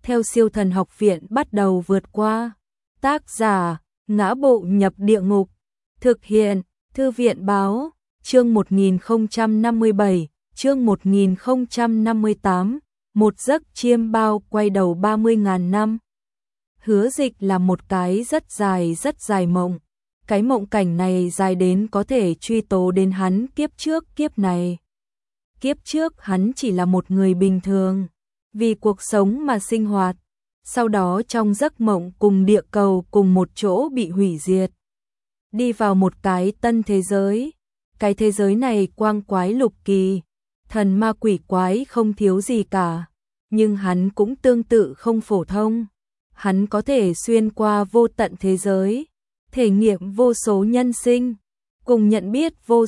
theo Siêu Thần Học Viện bắt đầu vượt qua. Tác giả: Ngã Bộ Nhập Địa Ngục. Thực hiện: Thư viện báo. Chương 1057, chương 1058, một giấc chiêm bao quay đầu 30.000 năm. Hứa Dịch là một cái rất dài mộng. Cái mộng cảnh này dài đến có thể truy tố đến hắn kiếp trước kiếp này. Kiếp trước hắn chỉ là một người bình thường, vì cuộc sống mà sinh hoạt. Sau đó trong giấc mộng cùng địa cầu cùng một chỗ bị hủy diệt. Đi vào một cái tân thế giới. Cái thế giới này quang quái lục kỳ, thần ma quỷ quái không thiếu gì cả. Nhưng hắn cũng tương tự không phổ thông. Hắn có thể xuyên qua vô tận thế giới, thể nghiệm vô số nhân sinh, cùng nhận biết vô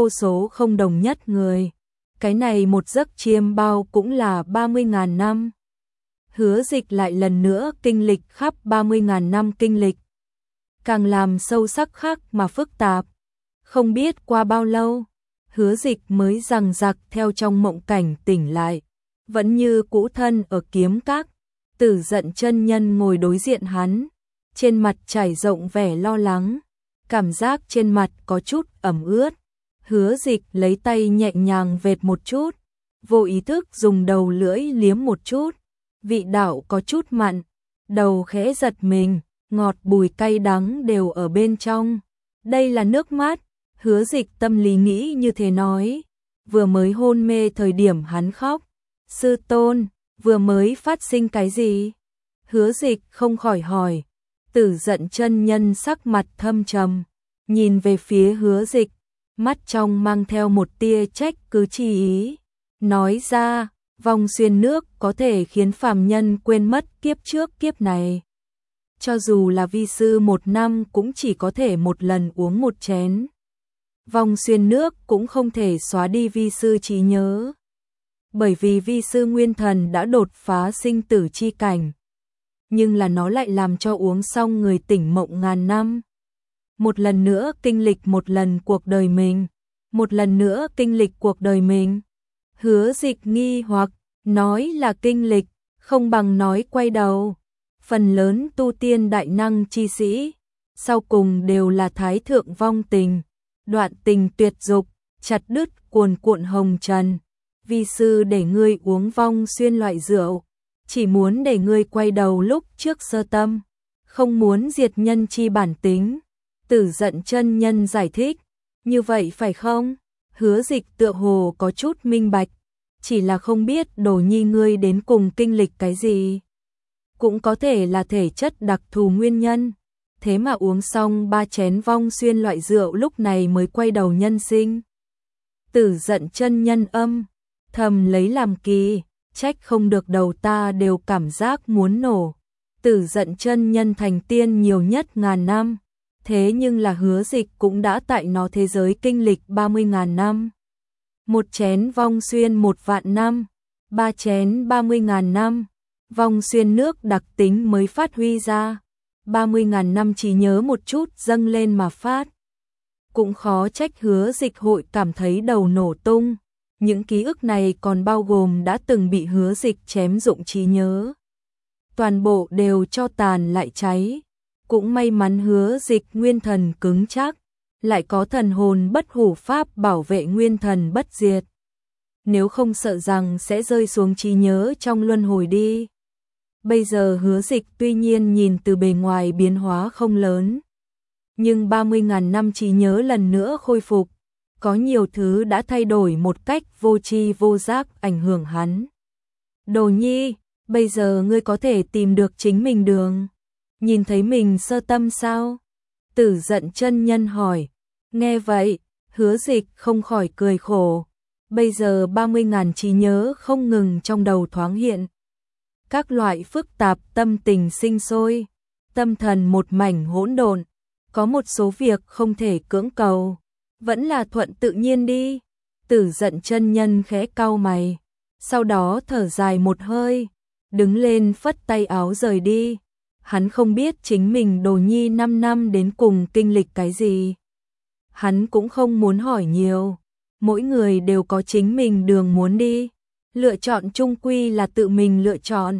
số không đồng nhất người. Cái này một giấc chiêm bao cũng là 30.000 năm. Hứa Dịch lại lần nữa kinh lịch khắp 30.000 năm kinh lịch. Càng làm sâu sắc khác mà phức tạp. Không biết qua bao lâu, Hứa Dịch mới rằng giặc theo trong mộng cảnh tỉnh lại. Vẫn như cũ thân ở Kiếm Các, Tử Dận chân nhân ngồi đối diện hắn. Trên mặt trải rộng vẻ lo lắng, cảm giác trên mặt có chút ẩm ướt. Hứa Dịch lấy tay nhẹ nhàng vệt một chút, vô ý thức dùng đầu lưỡi liếm một chút. Vị đạo có chút mặn, đầu khẽ giật mình, ngọt bùi cay đắng đều ở bên trong. Đây là nước mắt. Hứa Dịch tâm lý nghĩ như thế nói. Vừa mới hôn mê thời điểm hắn khóc. Sư tôn, vừa mới phát sinh cái gì? Hứa Dịch không khỏi hỏi. Tử Dận chân nhân sắc mặt thâm trầm, nhìn về phía Hứa Dịch, mắt trong mang theo một tia trách cứ chi ý. Nói ra, vòng xuyên nước có thể khiến phàm nhân quên mất kiếp trước kiếp này. Cho dù là vi sư 1 năm cũng chỉ có thể một lần uống một chén. Vòng xuyên nước cũng không thể xóa đi vi sư trí nhớ. Bởi vì vi sư nguyên thần đã đột phá sinh tử chi cảnh. Nhưng là nó lại làm cho uống xong người tỉnh mộng ngàn năm. Một lần nữa kinh lịch một lần cuộc đời mình. Một lần nữa kinh lịch cuộc đời mình. Hứa Dịch nghi hoặc, nói là kinh lịch, không bằng nói quay đầu. Phần lớn tu tiên đại năng chi sĩ, sau cùng đều là thái thượng vong tình, đoạn tình tuyệt dục, chặt đứt cuồn cuộn hồng trần. Vi sư để ngươi uống vong xuyên loại rượu, chỉ muốn để ngươi quay đầu lúc trước sơ tâm, không muốn diệt nhân chi bản tính. Tử Dận chân nhân giải thích, như vậy phải không? Hứa Dịch tựa hồ có chút minh bạch, chỉ là không biết Đồ Nhi ngươi đến cùng kinh lịch cái gì. Cũng có thể là thể chất đặc thù nguyên nhân, thế mà uống xong 3 chén vong xuyên loại rượu lúc này mới quay đầu nhân sinh. Tử Dận chân nhân thầm lấy làm kỳ, trách không được đầu ta đều cảm giác muốn nổ. Tử Dận chân nhân thành tiên nhiều nhất ngàn năm, thế nhưng là Hứa Dịch cũng đã tại nó thế giới kinh lịch 30.000 năm. 1 chén vong xuyên 1 vạn năm, 3 chén 30.000 năm. Vong xuyên nước đặc tính mới phát huy ra. 30.000 năm chỉ nhớ một chút dâng lên mà phát. Cũng khó trách Hứa Dịch hội cảm thấy đầu nổ tung. Những ký ức này còn bao gồm đã từng bị Hứa Dịch chém dụng trí nhớ. Toàn bộ đều cho tàn lại cháy. Cũng may mắn Hứa Dịch nguyên thần cứng chắc, lại có thần hồn bất hủ pháp bảo vệ nguyên thần bất diệt. Nếu không sợ rằng sẽ rơi xuống trí nhớ trong luân hồi đi. Bây giờ Hứa Dịch tuy nhiên nhìn từ bề ngoài biến hóa không lớn, nhưng 30.000 năm trí nhớ lần nữa khôi phục, có nhiều thứ đã thay đổi một cách vô tri vô giác ảnh hưởng hắn. Đồ Nhi, bây giờ ngươi có thể tìm được chính mình đường, nhìn thấy mình sơ tâm sao? Tử Dận chân nhân hỏi. Nghe vậy, Hứa Dịch không khỏi cười khổ. Bây giờ 30.000 trí nhớ không ngừng trong đầu thoáng hiện. Các loại phức tạp tâm tình sinh sôi, tâm thần một mảnh hỗn độn, có một số việc không thể cưỡng cầu, vẫn là thuận tự nhiên đi. Tử Dận chân nhân khẽ cau mày, sau đó thở dài một hơi, đứng lên phất tay áo rời đi. Hắn không biết chính mình Đồ Nhi 5 năm đến cùng kinh lịch cái gì. Hắn cũng không muốn hỏi nhiều, mỗi người đều có chính mình đường muốn đi. Lựa chọn chung quy là tự mình lựa chọn.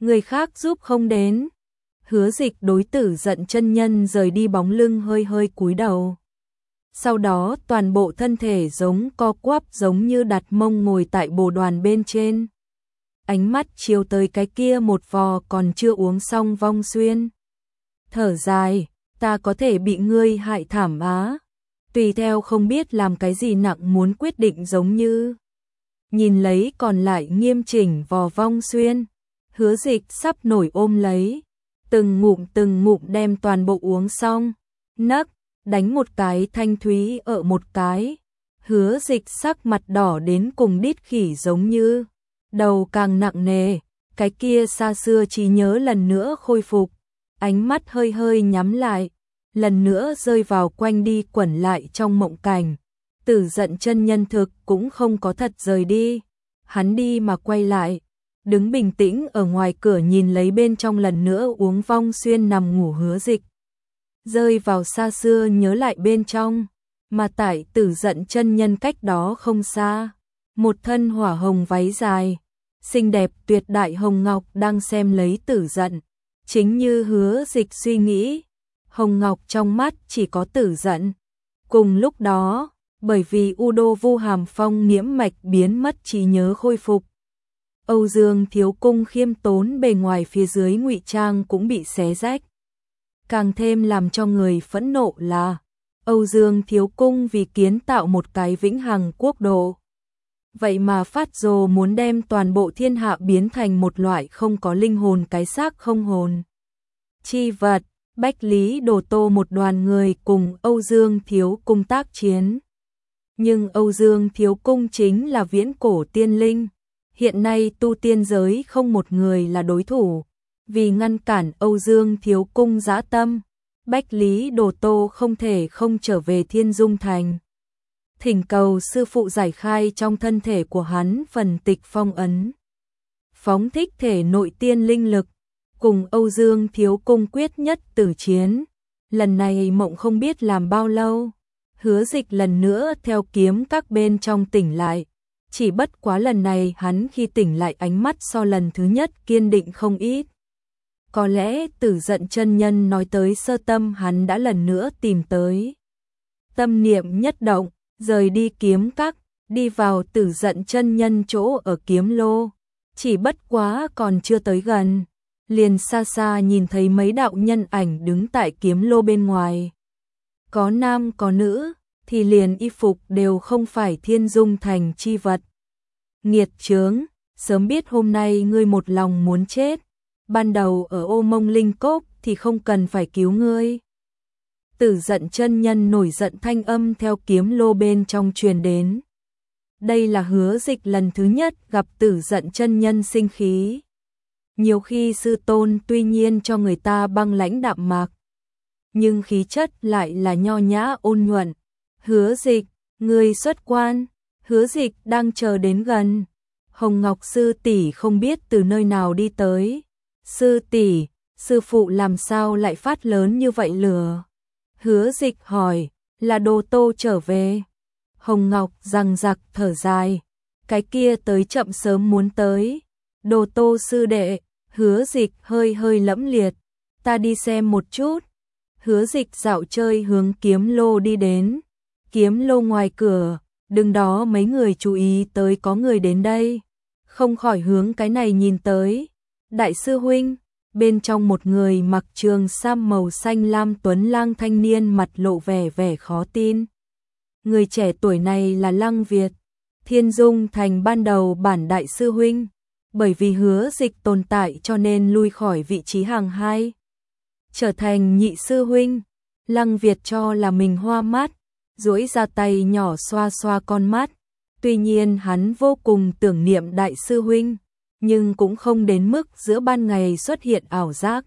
người khác giúp không đến. Hứa Dịch đối Tử Giận chân nhân rời đi bóng lưng hơi hơi cúi đầu. Sau đó toàn bộ thân thể giống co quắp giống như đặt mông ngồi tại bồ đoàn bên trên. Ánh mắt chiếu tới cái kia một vò còn chưa uống xong Vong Xuyên. Thở dài, ta có thể bị ngươi hại thảm á. Tùy theo không biết làm cái gì nặng muốn quyết định giống như. Nhìn lấy còn lại nghiêm chỉnh vò Vong Xuyên. Hứa Dịch sắp nổi ôm lấy. Từng ngụm đem toàn bộ uống xong. Nấc, đánh một cái thanh thúy ở một cái. Hứa Dịch sắc mặt đỏ đến cùng đít khỉ giống như. Đầu càng nặng nề, cái kia xa xưa trí nhớ lần nữa khôi phục. Ánh mắt hơi hơi nhắm lại, lần nữa rơi vào quanh đi quẩn lại trong mộng cảnh. Tử Giận chân nhân thực cũng không có thật rời đi. Hắn đi mà quay lại, đứng bình tĩnh ở ngoài cửa nhìn lấy bên trong lần nữa uống Vong Xuyên nằm ngủ Hứa Dịch. Rơi vào xa xưa nhớ lại bên trong, mà tại Tử Giận chân nhân cách đó không xa. Một thân hỏa hồng váy dài, xinh đẹp tuyệt đại Hồng Ngọc đang xem lấy Tử Giận. Chính như Hứa Dịch suy nghĩ, Hồng Ngọc trong mắt chỉ có Tử Giận. Cùng lúc đó, bởi vì U Vu Hàm Phong nhiễm mạch biến mất trí nhớ khôi phục. Âu Dương Thiếu Cung khiêm tốn bề ngoài phía dưới ngụy trang cũng bị xé rách. Càng thêm làm cho người phẫn nộ là Âu Dương Thiếu Cung vì kiến tạo một cái vĩnh hằng quốc độ. Vậy mà phát rồ muốn đem toàn bộ thiên hạ biến thành một loại không có linh hồn cái xác không hồn. Chi vật, Bách Lý Đồ Tô một đoàn người cùng Âu Dương Thiếu Cung tác chiến. Nhưng Âu Dương Thiếu Cung chính là viễn cổ tiên linh. Hiện nay tu tiên giới không một người là đối thủ. Vì ngăn cản Âu Dương Thiếu Cung dã tâm, Bách Lý Đồ Tô không thể không trở về Thiên Dung Thành. Thỉnh cầu sư phụ giải khai trong thân thể của hắn phần tịch phong ấn. Phóng thích thể nội tiên linh lực, cùng Âu Dương Thiếu Cung quyết nhất tử chiến. Lần này mộng không biết làm bao lâu. Hứa Dịch lần nữa theo kiếm các bên trong tỉnh lại. Chỉ bất quá lần này hắn khi tỉnh lại ánh mắt so lần thứ nhất kiên định không ít. Có lẽ Tử Giận chân nhân nói tới sơ tâm hắn đã lần nữa tìm tới. Tâm niệm nhất động, rời đi kiếm các, đi vào Tử Giận chân nhân chỗ ở kiếm lô. Chỉ bất quá còn chưa tới gần, liền xa xa nhìn thấy mấy đạo nhân ảnh đứng tại kiếm lô bên ngoài. Có nam có nữ, thì liền y phục đều không phải Thiên Dung Thành chi vật. Nghiệt chướng, sớm biết hôm nay ngươi một lòng muốn chết. Ban đầu ở Ô Mông Linh Cốc thì không cần phải cứu ngươi. Tử Giận chân nhân nổi giận thanh âm theo kiếm lô bên trong truyền đến. Đây là Hứa Dịch lần thứ nhất gặp Tử Giận chân nhân sinh khí. Nhiều khi sư tôn tuy nhiên cho người ta băng lãnh đạm mạc, nhưng khí chất lại là nho nhã ôn nhuận. Hứa Dịch, ngươi xuất quan. Hứa Dịch đang chờ đến gần. Hồng Ngọc sư tỷ không biết từ nơi nào đi tới. Sư tỷ, sư phụ làm sao lại phát lớn như vậy lửa? Hứa Dịch hỏi, là Đồ Tô trở về. Hồng Ngọc răng rặc thở dài, cái kia tới chậm sớm muốn tới. Đồ Tô sư đệ. Hứa Dịch hơi hơi lẫm liệt, ta đi xem một chút. Hứa Dịch dạo chơi hướng kiếm lô đi đến. Kiếm lô ngoài cửa, đứng đó mấy người chú ý tới có người đến đây, không khỏi hướng cái này nhìn tới. Đại sư huynh, bên trong một người mặc trường sam màu xanh lam tuấn lang thanh niên mặt lộ vẻ khó tin. Người trẻ tuổi này là Lăng Việt, Thiên Dung Thành ban đầu bản đại sư huynh, bởi vì Hứa Dịch tồn tại cho nên lui khỏi vị trí hàng hai, trở thành nhị sư huynh. Lăng Việt cho là mình hoa mắt, duỗi ra tay nhỏ xoa xoa con mắt. Tuy nhiên hắn vô cùng tưởng niệm đại sư huynh, nhưng cũng không đến mức giữa ban ngày xuất hiện ảo giác.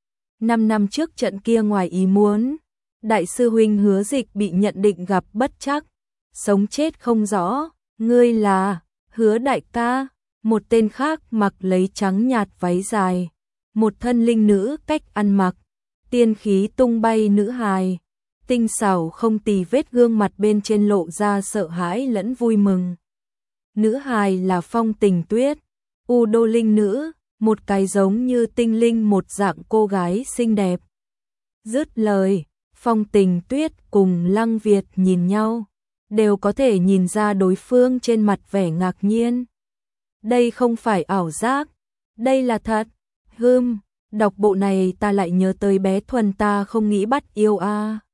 5 năm trước trận kia ngoài ý muốn, đại sư huynh Hứa Dịch bị nhận định gặp bất trắc, sống chết không rõ. Ngươi là Hứa đại ca. Một tên khác mặc lấy trắng nhạt váy dài, một thân linh nữ cách ăn mặc, tiên khí tung bay nữ hài, tinh xảo không tì vết gương mặt bên trên lộ ra sợ hãi lẫn vui mừng. Nữ hài là Phong Tình Tuyết, U Đô linh nữ, một cái giống như tinh linh một dạng cô gái xinh đẹp. Dứt lời, Phong Tình Tuyết cùng Lăng Việt nhìn nhau, đều có thể nhìn ra đối phương trên mặt vẻ ngạc nhiên. Đây không phải ảo giác, đây là thật. Đọc bộ này ta lại nhớ tới bé Thuần ta không nghĩ bắt yêu a.